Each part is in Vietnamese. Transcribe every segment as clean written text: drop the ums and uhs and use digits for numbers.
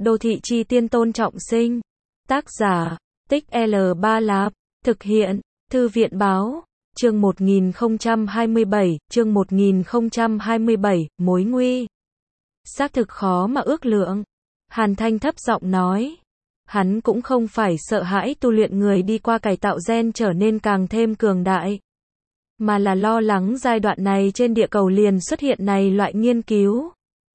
Đô thị chi tiên Tôn Trọng Sinh. Tác giả, Tích L3 Lạp. Thực hiện, Thư viện báo. Chương 1027, chương 1027, mối nguy. Xác thực khó mà ước lượng. Hàn Thanh thấp giọng nói. Hắn cũng không phải sợ hãi tu luyện người đi qua cải tạo gen trở nên càng thêm cường đại, mà là lo lắng giai đoạn này trên địa cầu liền xuất hiện này loại nghiên cứu.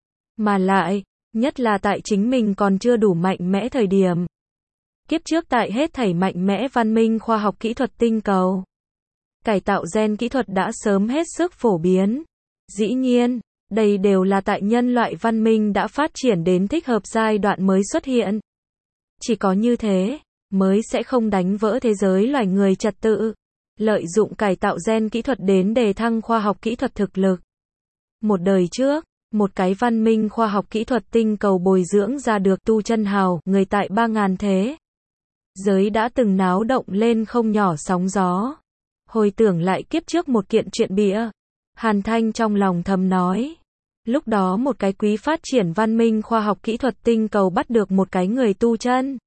Mà lại, nhất là tại chính mình còn chưa đủ mạnh mẽ thời điểm. Kiếp trước tại hết thảy mạnh mẽ văn minh khoa học kỹ thuật tinh cầu, cải tạo gen kỹ thuật đã sớm hết sức phổ biến. Dĩ nhiên, đây đều là tại nhân loại văn minh đã phát triển đến thích hợp giai đoạn mới xuất hiện. Chỉ có như thế, mới sẽ không đánh vỡ thế giới loài người trật tự, lợi dụng cải tạo gen kỹ thuật đến đề thăng khoa học kỹ thuật thực lực. Một đời trước, một cái văn minh khoa học kỹ thuật tinh cầu bồi dưỡng ra được tu chân hào, người tại 3000 thế giới đã từng náo động lên không nhỏ sóng gió. Hồi tưởng lại kiếp trước một kiện chuyện bịa, Hàn Thanh trong lòng thầm nói. Lúc đó một cái quý phát triển văn minh khoa học kỹ thuật tinh cầu bắt được một cái người tu chân.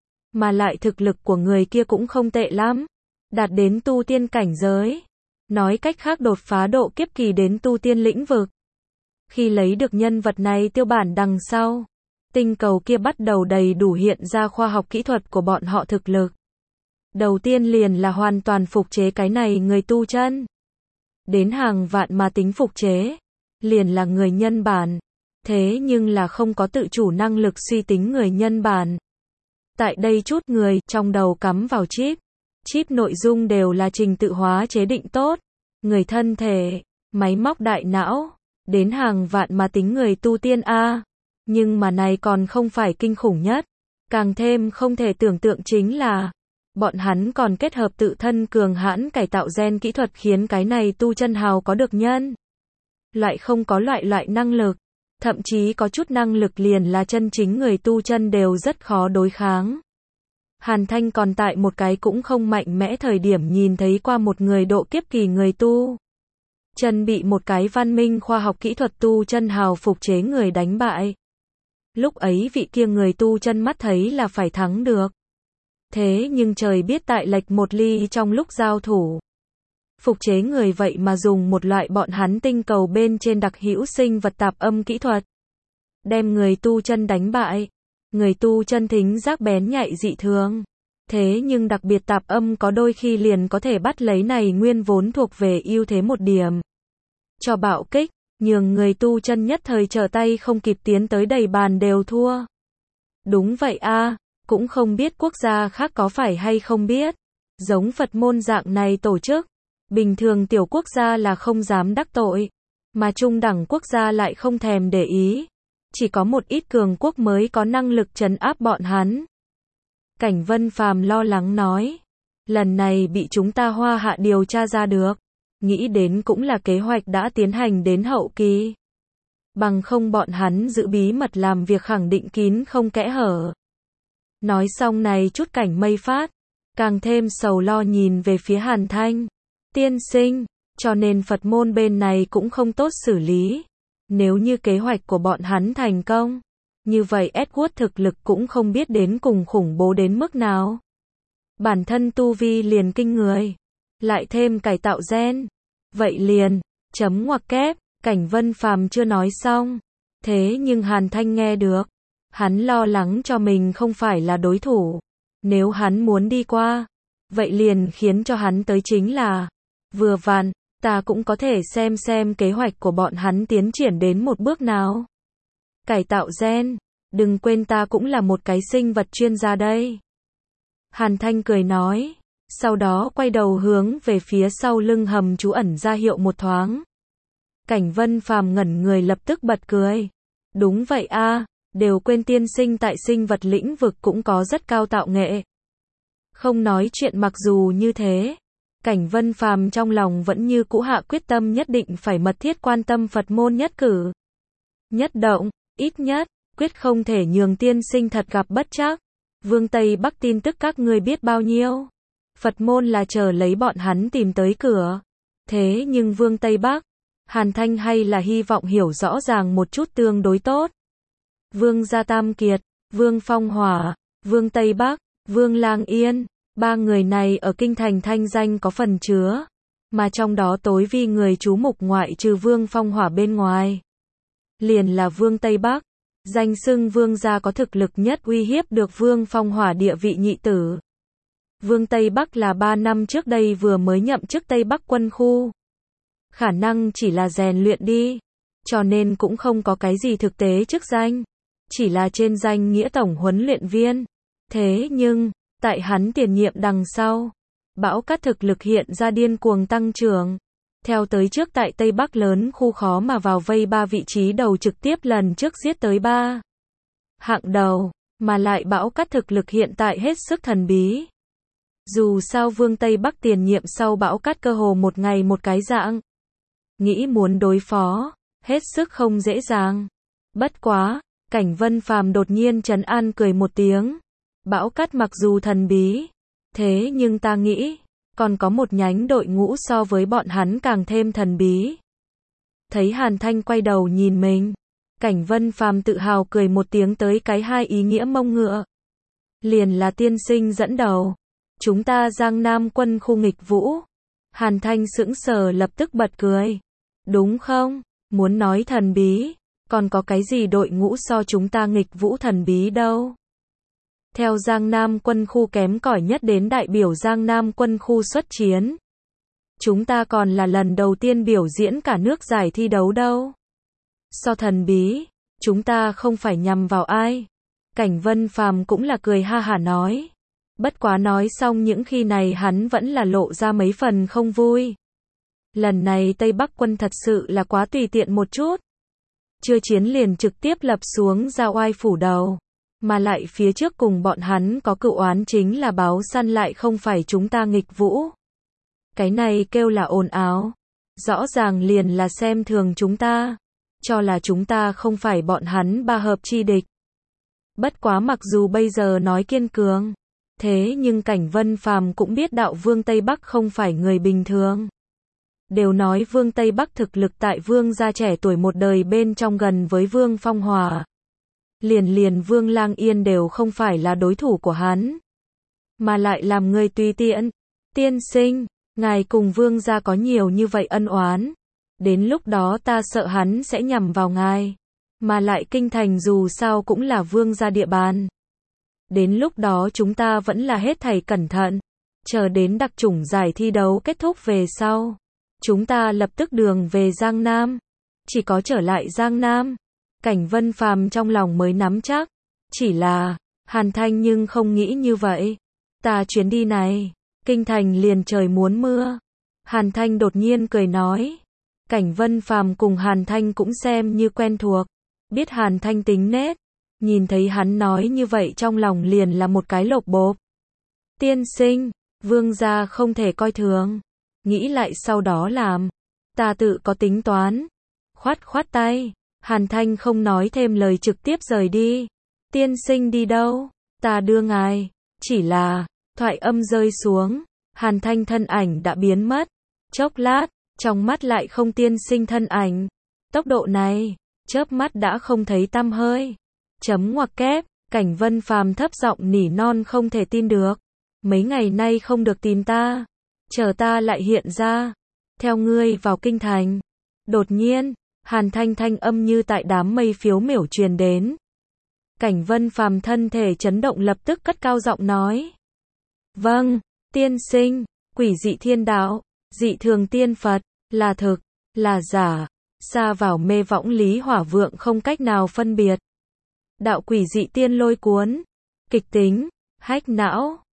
Mà lại thực lực của người kia cũng không tệ lắm. Đạt đến tu tiên cảnh giới. Nói cách khác đột phá độ kiếp kỳ đến tu tiên lĩnh vực. Khi lấy được nhân vật này tiêu bản đằng sau, tinh cầu kia bắt đầu đầy đủ hiện ra khoa học kỹ thuật của bọn họ thực lực. Đầu tiên liền là hoàn toàn phục chế cái này người tu chân. Đến hàng vạn mà tính phục chế, liền là người nhân bản. Thế nhưng là không có tự chủ năng lực suy tính người nhân bản. Tại đây chút người trong đầu cắm vào chip. Chip nội dung đều là trình tự hóa chế định tốt. Người thân thể, máy móc đại não, đến hàng vạn mà tính người tu tiên A. Nhưng mà này còn không phải kinh khủng nhất. Càng thêm không thể tưởng tượng chính là bọn hắn còn kết hợp tự thân cường hãn cải tạo gen kỹ thuật khiến cái này tu chân hào có được nhân loại không có loại năng lực, thậm chí có chút năng lực liền là chân chính người tu chân đều rất khó đối kháng. Hàn Thanh còn tại một cái cũng không mạnh mẽ thời điểm nhìn thấy qua một người độ kiếp kỳ người tu chân bị một cái văn minh khoa học kỹ thuật tu chân hào phục chế người đánh bại. Lúc ấy vị kia người tu chân mắt thấy là phải thắng được. Thế nhưng trời biết tại lệch một ly trong lúc giao thủ. Phục chế người vậy mà dùng một loại bọn hắn tinh cầu bên trên đặc hữu sinh vật tạp âm kỹ thuật. Đem người tu chân đánh bại. Người tu chân thính giác bén nhạy dị thường. Thế nhưng đặc biệt tạp âm có đôi khi liền có thể bắt lấy này nguyên vốn thuộc về ưu thế một điểm. Cho bạo kích, nhường người tu chân nhất thời trở tay không kịp tiến tới đầy bàn đều thua. Đúng vậy a, cũng không biết quốc gia khác có phải hay không biết. Giống Phật môn dạng này tổ chức. Bình thường tiểu quốc gia là không dám đắc tội, mà trung đẳng quốc gia lại không thèm để ý. Chỉ có một ít cường quốc mới có năng lực trấn áp bọn hắn. Cảnh Vân Phàm lo lắng nói, lần này bị chúng ta Hoa Hạ điều tra ra được, nghĩ đến cũng là kế hoạch đã tiến hành đến hậu kỳ. Bằng không bọn hắn giữ bí mật làm việc khẳng định kín không kẽ hở. Nói xong này chút Cảnh Mây Phát, càng thêm sầu lo nhìn về phía Hàn Thanh. Tiên sinh, cho nên Phật môn bên này cũng không tốt xử lý. Nếu như kế hoạch của bọn hắn thành công, như vậy Edward thực lực cũng không biết đến cùng khủng bố đến mức nào. Bản thân tu vi liền kinh người, lại thêm cải tạo gen. Vậy liền, chấm ngoặc kép, Cảnh Vân Phàm chưa nói xong. Thế nhưng Hàn Thanh nghe được. Hắn lo lắng cho mình không phải là đối thủ. Nếu hắn muốn đi qua, vậy liền khiến cho hắn tới chính là vừa vặn, ta cũng có thể xem kế hoạch của bọn hắn tiến triển đến một bước nào. Cải tạo gen, đừng quên ta cũng là một cái sinh vật chuyên gia đây. Hàn Thanh cười nói, sau đó quay đầu hướng về phía sau lưng hầm trú ẩn ra hiệu một thoáng. Cảnh Vân Phàm ngẩn người lập tức bật cười. Đúng vậy a, đều quên tiên sinh tại sinh vật lĩnh vực cũng có rất cao tạo nghệ. Không nói chuyện mặc dù như thế. Cảnh Vân Phàm trong lòng vẫn như cũ hạ quyết tâm nhất định phải mật thiết quan tâm Phật môn nhất cử nhất động, ít nhất, quyết không thể nhường tiên sinh thật gặp bất trắc. Vương Tây Bắc tin tức các ngươi biết bao nhiêu. Phật môn là chờ lấy bọn hắn tìm tới cửa. Thế nhưng Vương Tây Bắc, Hàn Thanh hay là hy vọng hiểu rõ ràng một chút tương đối tốt. Vương gia Tam Kiệt, Vương Phong Hỏa, Vương Tây Bắc, Vương Lang Yên, ba người này ở kinh thành thanh danh có phần chứa, mà trong đó tối vì người chú mục ngoại trừ Vương Phong Hỏa bên ngoài, liền là Vương Tây Bắc, danh xưng vương gia có thực lực nhất uy hiếp được Vương Phong Hỏa địa vị nhị tử. Vương Tây Bắc là 3 năm trước đây vừa mới nhậm chức Tây Bắc quân khu. Khả năng chỉ là rèn luyện đi, cho nên cũng không có cái gì thực tế chức danh, chỉ là trên danh nghĩa tổng huấn luyện viên. Thế nhưng, tại hắn tiền nhiệm đằng sau, Bão Cát thực lực hiện ra điên cuồng tăng trưởng. Theo tới trước tại Tây Bắc lớn khu khó mà vào vây 3 vị trí đầu trực tiếp lần trước giết tới 3 hạng đầu, mà lại Bão Cát thực lực hiện tại hết sức thần bí. Dù sao Vương Tây Bắc tiền nhiệm sau Bão Cát cơ hồ một ngày một cái dạng. Nghĩ muốn đối phó, hết sức không dễ dàng. Bất quá, Cảnh Vân Phàm đột nhiên trấn an cười một tiếng. Bão Cát mặc dù thần bí, thế nhưng ta nghĩ, còn có một nhánh đội ngũ so với bọn hắn càng thêm thần bí. Thấy Hàn Thanh quay đầu nhìn mình, Cảnh Vân Phàm tự hào cười một tiếng tới cái hai ý nghĩa mông ngựa. Liền là tiên sinh dẫn đầu. Chúng ta Giang Nam quân khu nghịch vũ. Hàn Thanh sững sờ lập tức bật cười. Đúng không? Muốn nói thần bí, còn có cái gì đội ngũ so chúng ta nghịch vũ thần bí đâu. Theo Giang Nam quân khu kém cỏi nhất đến đại biểu Giang Nam quân khu xuất chiến. Chúng ta còn là lần đầu tiên biểu diễn cả nước giải thi đấu đâu. So thần bí, chúng ta không phải nhằm vào ai. Cảnh Vân Phàm cũng là cười ha hả nói. Bất quá nói xong những khi này hắn vẫn là lộ ra mấy phần không vui. Lần này Tây Bắc quân thật sự là quá tùy tiện một chút. Chưa chiến liền trực tiếp lập xuống ra oai phủ đầu. Mà lại phía trước cùng bọn hắn có cựu oán chính là báo săn lại không phải chúng ta nghịch vũ. Cái này kêu là ồn ào. Rõ ràng liền là xem thường chúng ta. Cho là chúng ta không phải bọn hắn ba hợp chi địch. Bất quá mặc dù bây giờ nói kiên cường. Thế nhưng Cảnh Vân Phàm cũng biết đạo Vương Tây Bắc không phải người bình thường. Đều nói Vương Tây Bắc thực lực tại Vương gia trẻ tuổi một đời bên trong gần với Vương Phong Hỏa. Liền Vương Lang Yên đều không phải là đối thủ của hắn. Mà lại làm người tùy tiện. Tiên sinh, ngài cùng Vương gia có nhiều như vậy ân oán. Đến lúc đó ta sợ hắn sẽ nhằm vào ngài. Mà lại kinh thành dù sao cũng là Vương gia địa bàn. Đến lúc đó chúng ta vẫn là hết thảy cẩn thận. Chờ đến đặc chủng giải thi đấu kết thúc về sau. Chúng ta lập tức đường về Giang Nam. Chỉ có trở lại Giang Nam. Cảnh Vân Phàm trong lòng mới nắm chắc. Chỉ là, Hàn Thanh nhưng không nghĩ như vậy. Ta chuyến đi này, kinh thành liền trời muốn mưa. Hàn Thanh đột nhiên cười nói. Cảnh Vân Phàm cùng Hàn Thanh cũng xem như quen thuộc. Biết Hàn Thanh tính nết. Nhìn thấy hắn nói như vậy trong lòng liền là một cái lột bộp. Tiên sinh, Vương gia không thể coi thường. Nghĩ lại sau đó làm. Ta tự có tính toán. Khoát khoát tay. Hàn Thanh không nói thêm lời trực tiếp rời đi. Tiên sinh đi đâu? Ta đưa ngài. Chỉ là, thoại âm rơi xuống. Hàn Thanh thân ảnh đã biến mất. Chốc lát, trong mắt lại không tiên sinh thân ảnh. Tốc độ này, chớp mắt đã không thấy tăm hơi. Chấm ngoặc kép, Cảnh Vân Phàm thấp giọng nỉ non không thể tin được. Mấy ngày nay không được tìm ta. Chờ ta lại hiện ra. Theo ngươi vào kinh thành. Đột nhiên, Hàn Thanh thanh âm như tại đám mây phiếu miểu truyền đến. Cảnh Vân Phàm thân thể chấn động lập tức cất cao giọng nói. Vâng, tiên sinh, quỷ dị thiên đạo, dị thường tiên Phật, là thực, là giả, xa vào mê võng lý hỏa vượng không cách nào phân biệt. Đạo quỷ dị tiên lôi cuốn, kịch tính, hách não,